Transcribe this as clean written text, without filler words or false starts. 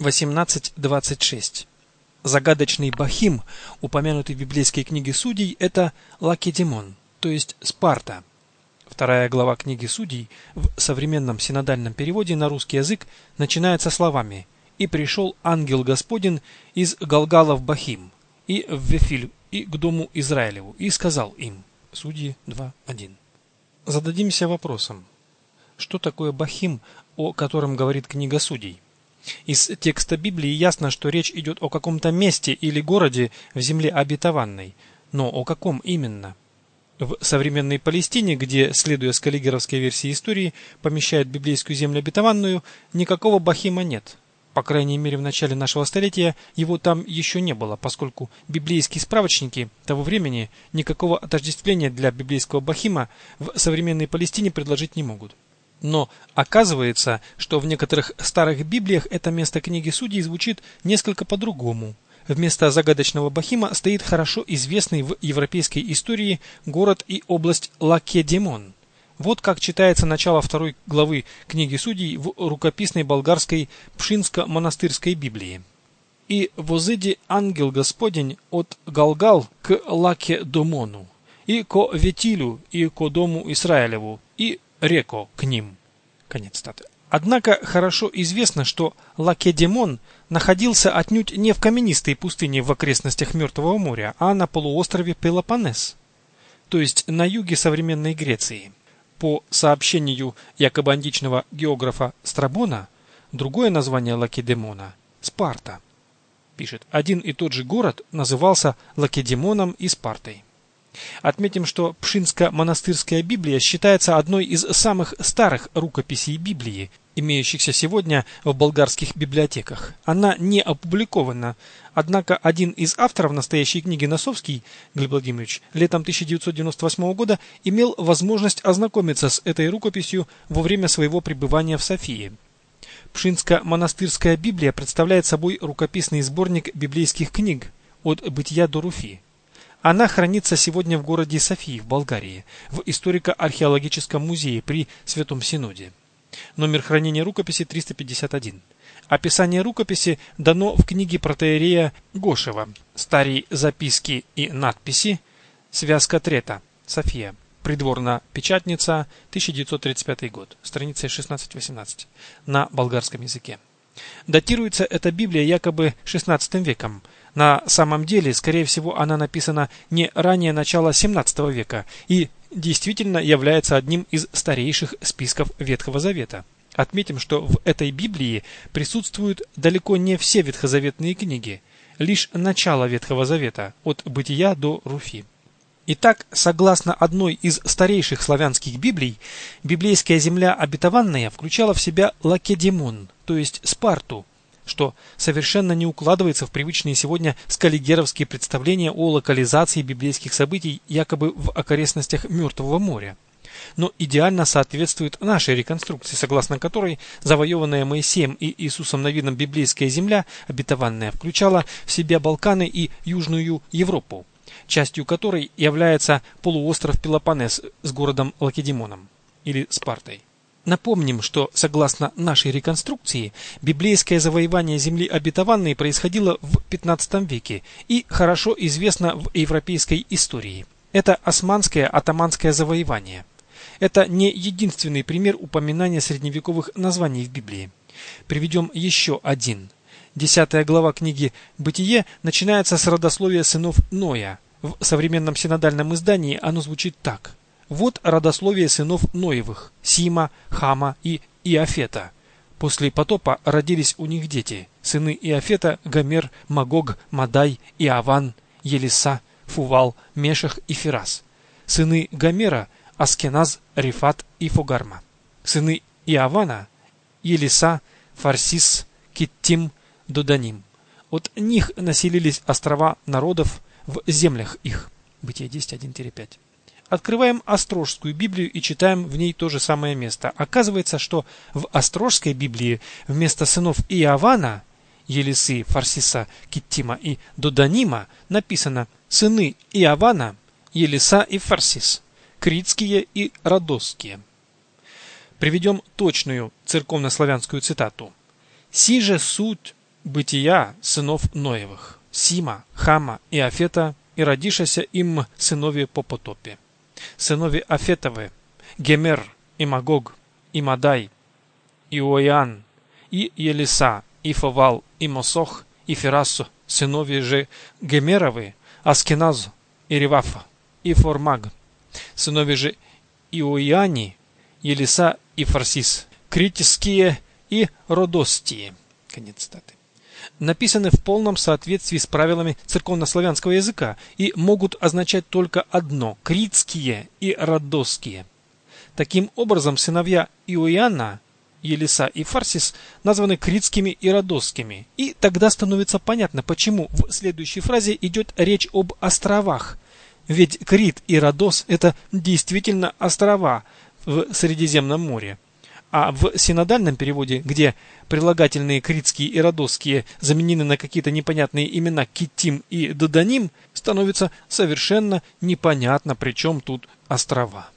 18:26. Загадочный Бахим, упомянутый в библейской книге Судей, это Лакедемон, то есть Спарта. Вторая глава книги Судей в современном синодальном переводе на русский язык начинается словами: «И пришел ангел Господень из Галгала в Бахим, и в Вефиль, и к дому Израилеву, и сказал им». Судьи 2:1. Зададимся вопросом: что такое Бахим, о котором говорит книга Судей? Из текста Библии ясно, что речь идет о каком-то месте или городе в земле обетованной, но о каком именно? В современной Палестине, где, следуя скаллигеровской версии истории, помещают библейскую землю обетованную, никакого Бахима нет. По крайней мере, в начале нашего столетия его там еще не было, поскольку библейские справочники того времени никакого отождествления для библейского Бахима в современной Палестине предложить не могут. Но оказывается, что в некоторых старых Библиях это место книги Судей звучит несколько по-другому. Вместо загадочного Бахима стоит хорошо известный в европейской истории город и область Лакедемон. Вот как читается начало 2 главы книги Судей в рукописной болгарской Пшинско-монастырской Библии. «И возыди ангел Господень от Галгал к Лакедемону, и ко Ветилю, и ко дому Израилеву, и реко к ним». Конец цитаты. Однако хорошо известно, что Лакедемон находился отнюдь не в каменистой пустыне в окрестностях Мертвого моря, а на полуострове Пелопоннес, то есть на юге современной Греции. По сообщению якобы античного географа Страбона, другое название Лакедемона – Спарта. Пишет, один и тот же город назывался Лакедемоном и Спартой. Отметим, что Пшинско-монастырская Библия считается одной из самых старых рукописей Библии, имеющихся сегодня в болгарских библиотеках. Она не опубликована, однако один из авторов настоящей книги, Носовский Глеб Владимирович, летом 1998 года имел возможность ознакомиться с этой рукописью во время своего пребывания в Софии. Пшинско-монастырская Библия представляет собой рукописный сборник библейских книг от Бытия до Руфи. Она хранится сегодня в городе Софии в Болгарии, в историко-археологическом музее при Святом Синоде. Номер хранения рукописи 351. Описание рукописи дано в книге протоиерея Гошева «Старые записки и надписи. Связка трета. София. Придворная печатница. 1935 год». Страницы 16-18. На болгарском языке. Датируется эта Библия якобы XVI веком. На самом деле, скорее всего, она написана не ранее начала XVII века и действительно является одним из старейших списков Ветхого Завета. Отметим, что в этой Библии присутствуют далеко не все ветхозаветные книги, лишь начало Ветхого Завета, от Бытия до Руфи. Итак, согласно одной из старейших славянских Библий, библейская земля обетованная включала в себя Лакедемон, то есть Спарту, что совершенно не укладывается в привычные сегодня скаллигеровские представления о локализации библейских событий якобы в окрестностях Мертвого моря, но идеально соответствует нашей реконструкции, согласно которой завоеванная Моисеем и Иисусом Навином библейская земля обетованная включала в себя Балканы и Южную Европу, частью которой является полуостров Пелопоннес с городом Лакедемоном или Спартой. Напомним, что, согласно нашей реконструкции, библейское завоевание земли обетованной происходило в XV веке и хорошо известно в европейской истории. Это османское атаманское завоевание. Это не единственный пример упоминания средневековых названий в Библии. Приведем еще один. 10 глава книги «Бытие» начинается с родословия сынов Ноя. В современном синодальном издании оно звучит так. Вот родословие сынов Ноевых – Сима, Хама и Иафета. После потопа родились у них дети. Сыны Иафета – Гомер, Магог, Мадай, Иаван, Елиса, Фувал, Мешах и Фирас. Сыны Гомера – Аскеназ, Рифат и Фугарма. Сыны Иавана – Елиса, Фарсис, Киттим, Доданим. От них населились острова народов в землях их. Бытие 10:1-5. Открываем Острожскую Библию и читаем в ней то же самое место. Оказывается, что в Острожской Библии вместо сынов Иавана, Елисы, Фарсиса, Киттима и Доданима написано сыны Иавана, Елиса и Фарсис, критские и родосские. Приведем точную церковнославянскую цитату. «Си же суть бытия сынов Ноевых, Сима, Хама и Афета, и родишася им сынові по потопі. Сынові Афетовы, Гемер, и Магог, и Мадай, и Оиан, и Елиса, и Фовал, и Мосох, и Ферасу, сынові же Гемеровы, Аскеназу, и Ревафа, и Формаг, сынові же Иоиани, Елиса и Фарсис, критические и родостие. Конец цитаты. Написаны в полном соответствии с правилами церковнославянского языка и могут означать только одно – критские и родосские. Таким образом, сыновья Иоиана, Елиса и Фарсис названы критскими и родосскими. И тогда становится понятно, почему в следующей фразе идет речь об островах. Ведь Крит и Родос – это действительно острова в Средиземном море. А в синодальном переводе, где прилагательные критские и родосские заменены на какие-то непонятные имена Киттим и Додоним, становится совершенно непонятно, при чем тут острова.